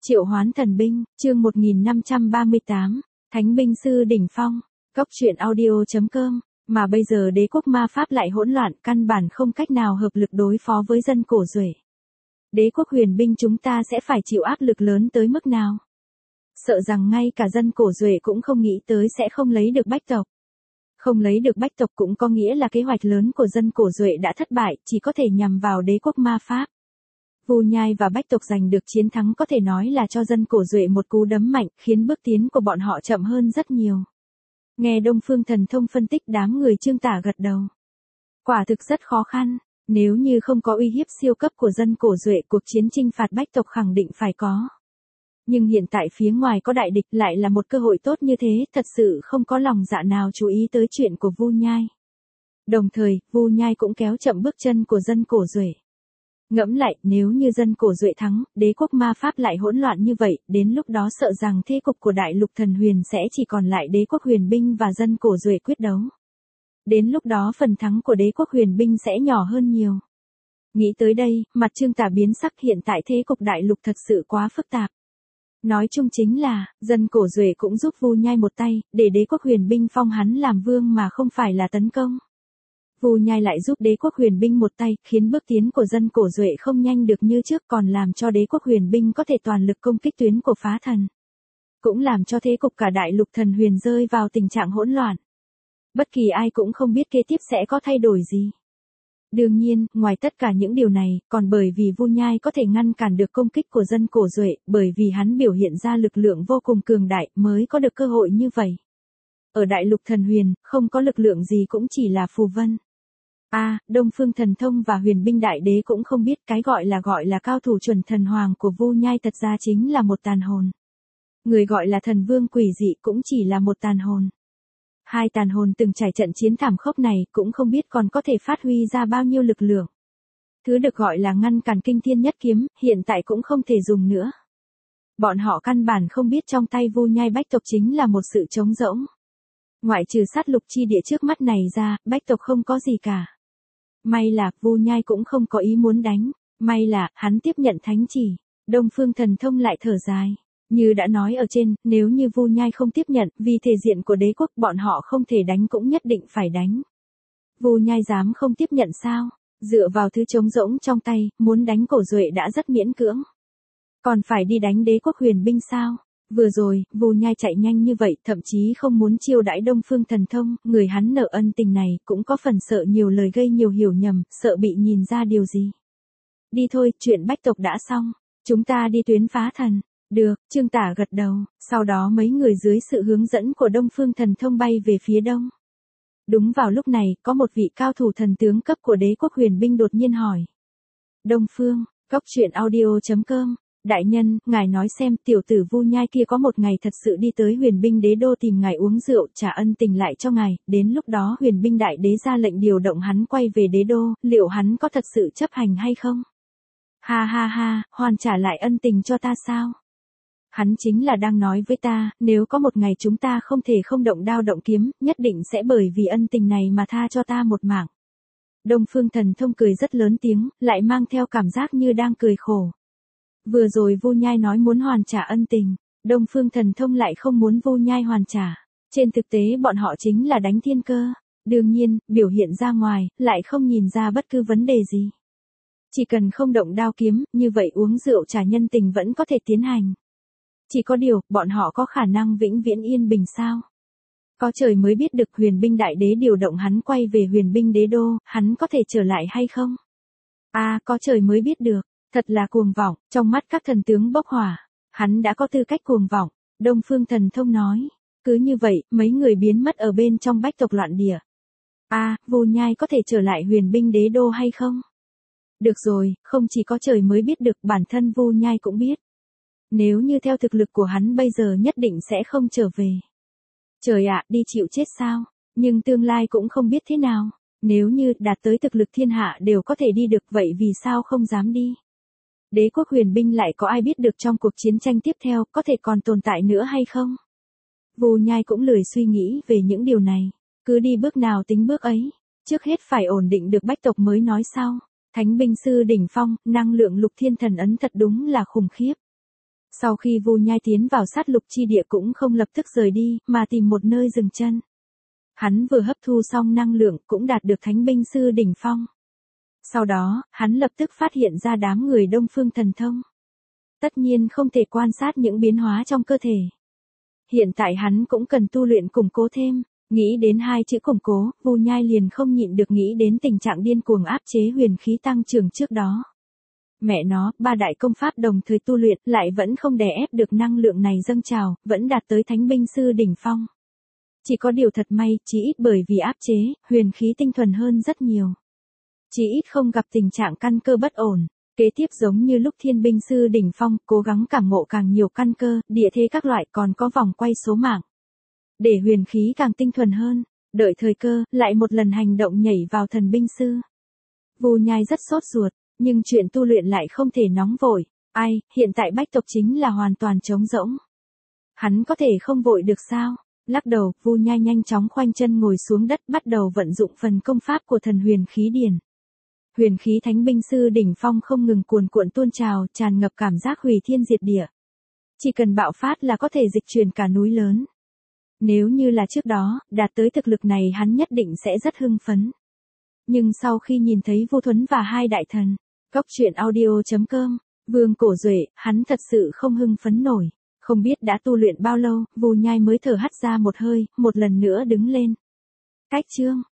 Triệu hoán thần binh, chương 1538, Thánh binh sư đỉnh phong, Cốc truyện audio.com, mà bây giờ đế quốc ma pháp lại hỗn loạn, căn bản không cách nào hợp lực đối phó với dân cổ duệ. Đế quốc huyền binh chúng ta sẽ phải chịu áp lực lớn tới mức nào? Sợ rằng ngay cả dân cổ duệ cũng không nghĩ tới sẽ không lấy được bách tộc. Không lấy được bách tộc cũng có nghĩa là kế hoạch lớn của dân cổ duệ đã thất bại, chỉ có thể nhằm vào đế quốc ma pháp. Vu Nhai và bách tộc giành được chiến thắng có thể nói là cho dân cổ duệ một cú đấm mạnh, khiến bước tiến của bọn họ chậm hơn rất nhiều. Nghe Đông Phương Thần Thông phân tích, đám người Trương Tả gật đầu. Quả thực rất khó khăn, nếu như không có uy hiếp siêu cấp của dân cổ duệ, cuộc chiến chinh phạt bách tộc khẳng định phải có. Nhưng hiện tại phía ngoài có đại địch, lại là một cơ hội tốt như thế, thật sự không có lòng dạ nào chú ý tới chuyện của Vu Nhai. Đồng thời, Vu Nhai cũng kéo chậm bước chân của dân cổ duệ. Ngẫm lại, nếu như dân cổ duệ thắng, đế quốc ma pháp lại hỗn loạn như vậy, đến lúc đó sợ rằng thế cục của đại lục thần huyền sẽ chỉ còn lại đế quốc huyền binh và dân cổ duệ quyết đấu. Đến lúc đó phần thắng của đế quốc huyền binh sẽ nhỏ hơn nhiều. Nghĩ tới đây, mặt Trương Tả biến sắc, hiện tại thế cục đại lục thật sự quá phức tạp. Nói chung chính là, dân cổ duệ cũng giúp Vu Nhai một tay, để đế quốc huyền binh phong hắn làm vương mà không phải là tấn công. Vu Nhai lại giúp đế quốc huyền binh một tay, khiến bước tiến của dân cổ duệ không nhanh được như trước, còn làm cho đế quốc huyền binh có thể toàn lực công kích tuyến của phá thần. Cũng làm cho thế cục cả đại lục thần huyền rơi vào tình trạng hỗn loạn. Bất kỳ ai cũng không biết kế tiếp sẽ có thay đổi gì. Đương nhiên, ngoài tất cả những điều này, còn bởi vì Vu Nhai có thể ngăn cản được công kích của dân cổ duệ, bởi vì hắn biểu hiện ra lực lượng vô cùng cường đại, mới có được cơ hội như vậy. Ở đại lục thần huyền, không có lực lượng gì cũng chỉ là phù vân. Đông Phương Thần Thông và huyền binh đại đế cũng không biết cái gọi là cao thủ chuẩn thần hoàng của Vu Nhai thật ra chính là một tàn hồn. Người gọi là thần vương quỷ dị cũng chỉ là một tàn hồn. Hai tàn hồn từng trải trận chiến thảm khốc này cũng không biết còn có thể phát huy ra bao nhiêu lực lượng. Thứ được gọi là ngăn cản kinh thiên nhất kiếm, hiện tại cũng không thể dùng nữa. Bọn họ căn bản không biết trong tay Vu Nhai bách tộc chính là một sự trống rỗng. Ngoại trừ sát lục chi địa trước mắt này ra, bách tộc không có gì cả. May là, Vu Nhai cũng không có ý muốn đánh, may là, hắn tiếp nhận thánh chỉ. Đông Phương Thần Thông lại thở dài. Như đã nói ở trên, nếu như Vu Nhai không tiếp nhận, vì thể diện của đế quốc bọn họ không thể đánh cũng nhất định phải đánh. Vu Nhai dám không tiếp nhận sao? Dựa vào thứ trống rỗng trong tay, muốn đánh cổ duệ đã rất miễn cưỡng. Còn phải đi đánh đế quốc huyền binh sao? Vừa rồi, Vu Nhai chạy nhanh như vậy, thậm chí không muốn chiêu đãi Đông Phương Thần Thông, người hắn nợ ân tình này, cũng có phần sợ nhiều lời gây nhiều hiểu nhầm, sợ bị nhìn ra điều gì. Đi thôi, chuyện bách tộc đã xong, chúng ta đi tuyến phá thần. Được, Trương Tả gật đầu, sau đó mấy người dưới sự hướng dẫn của Đông Phương Thần Thông bay về phía đông. Đúng vào lúc này, có một vị cao thủ thần tướng cấp của đế quốc huyền binh đột nhiên hỏi. Đông Phương, Cốc truyện audio.com, đại nhân, ngài nói xem tiểu tử Vu Nhai kia có một ngày thật sự đi tới huyền binh đế đô tìm ngài uống rượu, trả ân tình lại cho ngài, đến lúc đó huyền binh đại đế ra lệnh điều động hắn quay về đế đô, liệu hắn có thật sự chấp hành hay không? Ha ha ha, hoàn trả lại ân tình cho ta sao? Hắn chính là đang nói với ta, nếu có một ngày chúng ta không thể không động đao động kiếm, nhất định sẽ bởi vì ân tình này mà tha cho ta một mạng. Đông Phương Thần Thông cười rất lớn tiếng, lại mang theo cảm giác như đang cười khổ. Vừa rồi Vu Nhai nói muốn hoàn trả ân tình, Đông Phương Thần Thông lại không muốn Vu Nhai hoàn trả. Trên thực tế bọn họ chính là đánh thiên cơ. Đương nhiên, biểu hiện ra ngoài, lại không nhìn ra bất cứ vấn đề gì. Chỉ cần không động đao kiếm, như vậy uống rượu trả nhân tình vẫn có thể tiến hành. Chỉ có điều, bọn họ có khả năng vĩnh viễn yên bình sao? Có trời mới biết được huyền binh đại đế điều động hắn quay về huyền binh đế đô, hắn có thể trở lại hay không? Có trời mới biết được, thật là cuồng vọng, trong mắt các thần tướng bốc hỏa. Hắn đã có tư cách cuồng vọng, Đông Phương Thần Thông nói. Cứ như vậy, mấy người biến mất ở bên trong bách tộc loạn địa. Vu Nhai có thể trở lại huyền binh đế đô hay không? Được rồi, không chỉ có trời mới biết được, bản thân Vu Nhai cũng biết. Nếu như theo thực lực của hắn bây giờ nhất định sẽ không trở về. Trời ạ, đi chịu chết sao? Nhưng tương lai cũng không biết thế nào. Nếu như đạt tới thực lực thiên hạ đều có thể đi được, vậy vì sao không dám đi? Đế quốc huyền binh lại có ai biết được trong cuộc chiến tranh tiếp theo có thể còn tồn tại nữa hay không? Vu Nhai cũng lười suy nghĩ về những điều này. Cứ đi bước nào tính bước ấy. Trước hết phải ổn định được bách tộc mới nói sau. Thánh binh sư đỉnh phong, năng lượng lục thiên thần ấn thật đúng là khủng khiếp. Sau khi Vu Nhai tiến vào sát lục chi địa cũng không lập tức rời đi, mà tìm một nơi dừng chân. Hắn vừa hấp thu xong năng lượng cũng đạt được thánh binh sư đỉnh phong. Sau đó, hắn lập tức phát hiện ra đám người Đông Phương Thần Thông. Tất nhiên không thể quan sát những biến hóa trong cơ thể. Hiện tại hắn cũng cần tu luyện củng cố thêm. Nghĩ đến hai chữ củng cố, Vu Nhai liền không nhịn được nghĩ đến tình trạng điên cuồng áp chế huyền khí tăng trưởng trước đó. Mẹ nó, ba đại công pháp đồng thời tu luyện lại vẫn không đè ép được năng lượng này dâng trào, vẫn đạt tới thánh binh sư đỉnh phong. Chỉ có điều thật may, chỉ ít bởi vì áp chế, huyền khí tinh thuần hơn rất nhiều. Chỉ ít không gặp tình trạng căn cơ bất ổn. Kế tiếp giống như lúc thiên binh sư đỉnh phong, cố gắng cảm ngộ càng nhiều căn cơ, địa thế các loại còn có vòng quay số mạng. Để huyền khí càng tinh thuần hơn, đợi thời cơ, lại một lần hành động nhảy vào thần binh sư. Vu Nhai rất sốt ruột, nhưng chuyện tu luyện lại không thể nóng vội. Ai, hiện tại bách tộc chính là hoàn toàn trống rỗng. Hắn có thể không vội được sao? Lắc đầu, Vu Nhai nhanh chóng khoanh chân ngồi xuống đất bắt đầu vận dụng phần công pháp của thần huyền khí điển. Huyền khí thánh binh sư đỉnh phong không ngừng cuồn cuộn tuôn trào, tràn ngập cảm giác hủy thiên diệt địa. Chỉ cần bạo phát là có thể dịch chuyển cả núi lớn. Nếu như là trước đó, đạt tới thực lực này hắn nhất định sẽ rất hưng phấn. Nhưng sau khi nhìn thấy Vu Thuấn và hai đại thần, Góc truyện audio.com, Vương Cổ Duệ, hắn thật sự không hưng phấn nổi. Không biết đã tu luyện bao lâu, Vu Nhai mới thở hắt ra một hơi, một lần nữa đứng lên. Cách chương